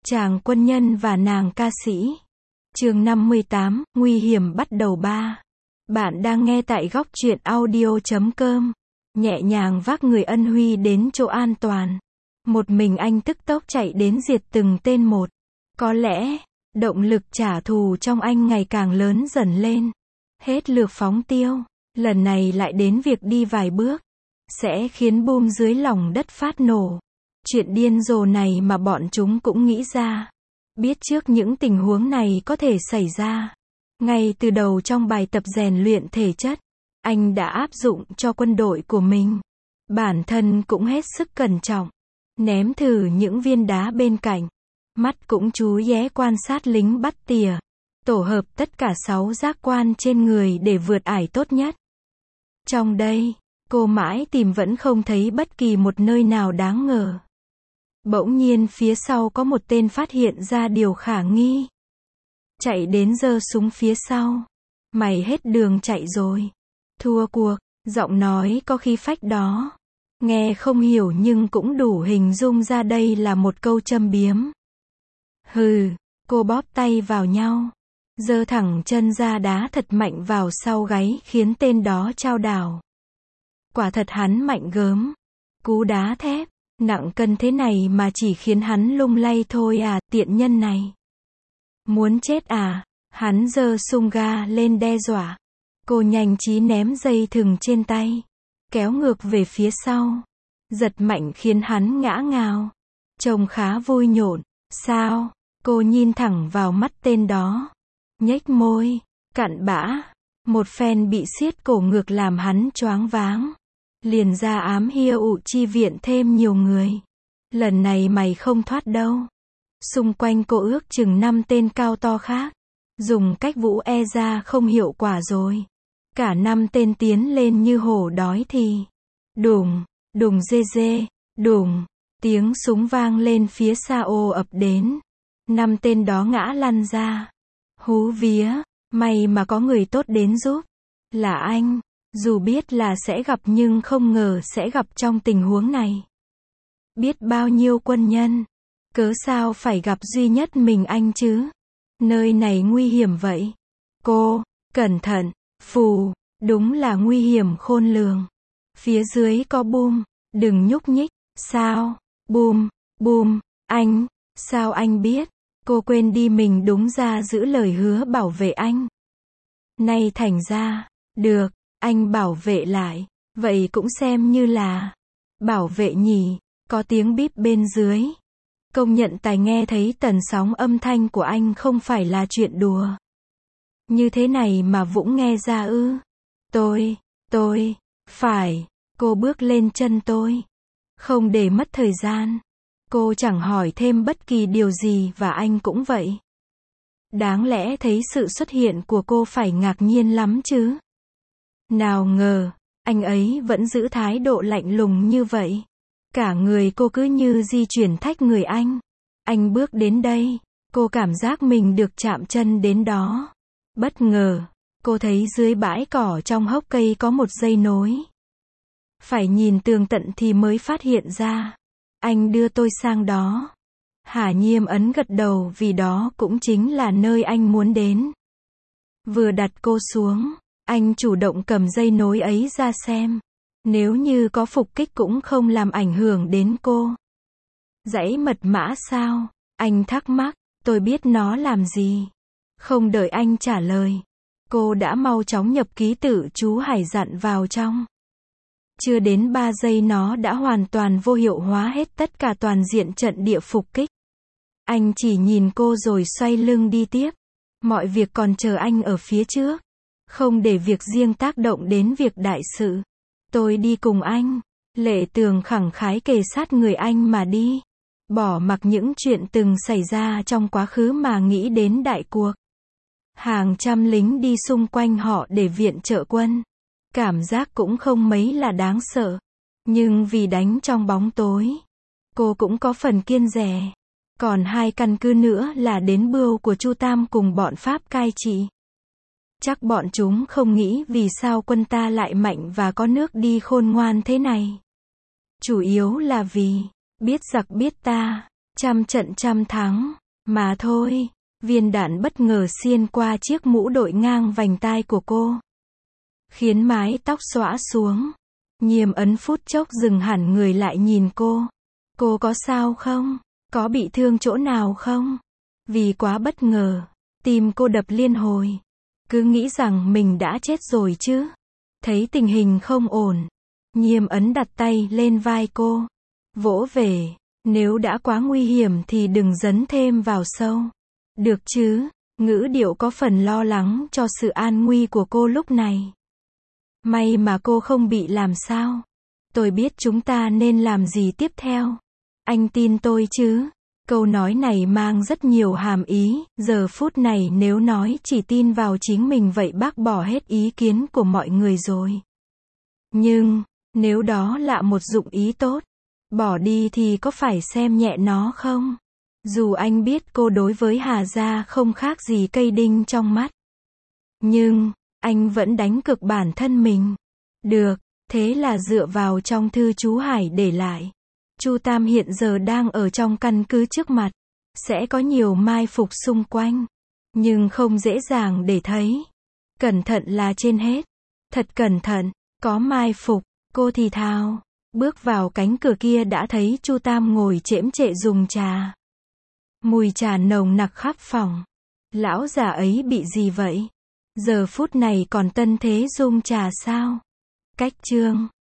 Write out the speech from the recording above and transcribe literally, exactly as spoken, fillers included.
Chàng quân nhân và nàng ca sĩ. Chương năm mươi tám, nguy hiểm bắt đầu ba. Bạn đang nghe tại góc truyện audio chấm com. Nhẹ nhàng vác người ân huy đến chỗ an toàn. Một mình anh tức tốc chạy đến diệt từng tên một. Có lẽ, động lực trả thù trong anh ngày càng lớn dần lên. Hết lược phóng tiêu, lần này lại đến việc đi vài bước. Sẽ khiến boom dưới lòng đất phát nổ. Chuyện điên rồ này mà bọn chúng cũng nghĩ ra. Biết trước những tình huống này có thể xảy ra. Ngay từ đầu trong bài tập rèn luyện thể chất, anh đã áp dụng cho quân đội của mình. Bản thân cũng hết sức cẩn trọng. Ném thử những viên đá bên cạnh. Mắt cũng chú ý quan sát lính bắt tỉa. Tổ hợp tất cả sáu giác quan trên người để vượt ải tốt nhất. Trong đây, cô mãi tìm vẫn không thấy bất kỳ một nơi nào đáng ngờ. Bỗng nhiên phía sau có một tên phát hiện ra điều khả nghi. Chạy đến giơ súng phía sau. Mày hết đường chạy rồi. Thua cuộc, giọng nói có khí phách đó. Nghe không hiểu nhưng cũng đủ hình dung ra đây là một câu châm biếm. Hừ, cô bóp tay vào nhau. Giơ thẳng chân ra đá thật mạnh vào sau gáy khiến tên đó chao đảo. Quả thật hắn mạnh gớm. Cú đá thép, nặng cân thế này mà chỉ khiến hắn lung lay thôi à, tiện nhân này. Muốn chết à? Hắn giơ súng ga lên đe dọa. Cô nhanh trí ném dây thừng trên tay. Kéo ngược về phía sau. Giật mạnh khiến hắn ngã ngào. Trông khá vui nhộn. Sao? Cô nhìn thẳng vào mắt tên đó. Nhếch môi. Cặn bã. Một phen bị siết cổ ngược làm hắn choáng váng. Liền ra ám hiêu ụ chi viện thêm nhiều người. Lần này mày không thoát đâu. Xung quanh cô ước chừng năm tên cao to khác. Dùng cách vũ e ra không hiệu quả rồi. Cả năm tên tiến lên như hổ đói thì. Đùng, đùng dê dê, đùng. Tiếng súng vang lên phía xa ồ ập đến. Năm tên đó ngã lăn ra. Hú vía, may mà có người tốt đến giúp. Là anh. Dù biết là sẽ gặp nhưng không ngờ sẽ gặp trong tình huống này. Biết bao nhiêu quân nhân. Cớ sao phải gặp duy nhất mình anh chứ? Nơi này nguy hiểm vậy. Cô, cẩn thận, phù, đúng là nguy hiểm khôn lường. Phía dưới có boom, đừng nhúc nhích. Sao? Boom, boom, anh, sao anh biết? Cô quên đi mình đúng ra giữ lời hứa bảo vệ anh. Nay thành ra, được. Anh bảo vệ lại, vậy cũng xem như là bảo vệ nhỉ. Có tiếng bíp bên dưới. Công nhận tài nghe thấy tần sóng âm thanh của anh không phải là chuyện đùa. Như thế này mà Vũng nghe ra ư? Tôi, tôi, phải, cô bước lên chân tôi. Không để mất thời gian. Cô chẳng hỏi thêm bất kỳ điều gì và anh cũng vậy. Đáng lẽ thấy sự xuất hiện của cô phải ngạc nhiên lắm chứ. Nào ngờ, anh ấy vẫn giữ thái độ lạnh lùng như vậy. Cả người cô cứ như di chuyển thách người anh. Anh bước đến đây, cô cảm giác mình được chạm chân đến đó. Bất ngờ, cô thấy dưới bãi cỏ trong hốc cây có một dây nối. Phải nhìn tường tận thì mới phát hiện ra. Anh đưa tôi sang đó. Hà Nhiêm ấn gật đầu vì đó cũng chính là nơi anh muốn đến. Vừa đặt cô xuống. Anh chủ động cầm dây nối ấy ra xem. Nếu như có phục kích cũng không làm ảnh hưởng đến cô. Dãy mật mã sao? Anh thắc mắc. Tôi biết nó làm gì. Không đợi anh trả lời. Cô đã mau chóng nhập ký tự chú Hải dặn vào trong. Chưa đến ba giây nó đã hoàn toàn vô hiệu hóa hết tất cả toàn diện trận địa phục kích. Anh chỉ nhìn cô rồi xoay lưng đi tiếp. Mọi việc còn chờ anh ở phía trước. Không để việc riêng tác động đến việc đại sự. Tôi đi cùng anh. Lệ Tường khẳng khái kề sát người anh mà đi. Bỏ mặc những chuyện từng xảy ra trong quá khứ mà nghĩ đến đại cuộc. Hàng trăm lính đi xung quanh họ để viện trợ quân. Cảm giác cũng không mấy là đáng sợ. Nhưng vì đánh trong bóng tối, cô cũng có phần kiêng dè. Còn hai căn cứ nữa là đến bưu của Chu Tam cùng bọn Pháp cai trị. Chắc bọn chúng không nghĩ vì sao quân ta lại mạnh và có nước đi khôn ngoan thế này. Chủ yếu là vì, biết giặc biết ta, Trăm trận trăm thắng, mà thôi. Viên đạn bất ngờ xiên qua chiếc mũ đội ngang vành tai của cô, khiến mái tóc xõa xuống. Nhiêm Ấn phút chốc dừng hẳn người lại nhìn cô. Cô có sao không? Có bị thương chỗ nào không? Vì quá bất ngờ, tim cô đập liên hồi. Cứ nghĩ rằng mình đã chết rồi chứ. Thấy tình hình không ổn, Nhiêm Ấn đặt tay lên vai cô, vỗ về. Nếu đã quá nguy hiểm thì đừng dấn thêm vào sâu. Được chứ? Ngữ điệu có phần lo lắng cho sự an nguy của cô lúc này. May mà cô không bị làm sao. Tôi biết chúng ta nên làm gì tiếp theo. Anh tin tôi chứ? Câu nói này mang rất nhiều hàm ý. Giờ phút này nếu nói chỉ tin vào chính mình vậy bác bỏ hết ý kiến của mọi người rồi. Nhưng, nếu đó là một dụng ý tốt, bỏ đi thì có phải xem nhẹ nó không? Dù anh biết cô đối với Hà Gia không khác gì cây đinh trong mắt, nhưng, anh vẫn đánh cược bản thân mình. Được, thế là dựa vào trong thư chú Hải để lại. Chu Tam hiện giờ đang ở trong căn cứ trước mặt. Sẽ có nhiều mai phục xung quanh, nhưng không dễ dàng để thấy. Cẩn thận là trên hết. Thật cẩn thận, có mai phục, cô thì thào. Bước vào cánh cửa kia đã thấy Chu Tam ngồi chễm chệ dùng trà. Mùi trà nồng nặc khắp phòng. Lão già ấy bị gì vậy? Giờ phút này còn tân thế dung trà sao? Cách chương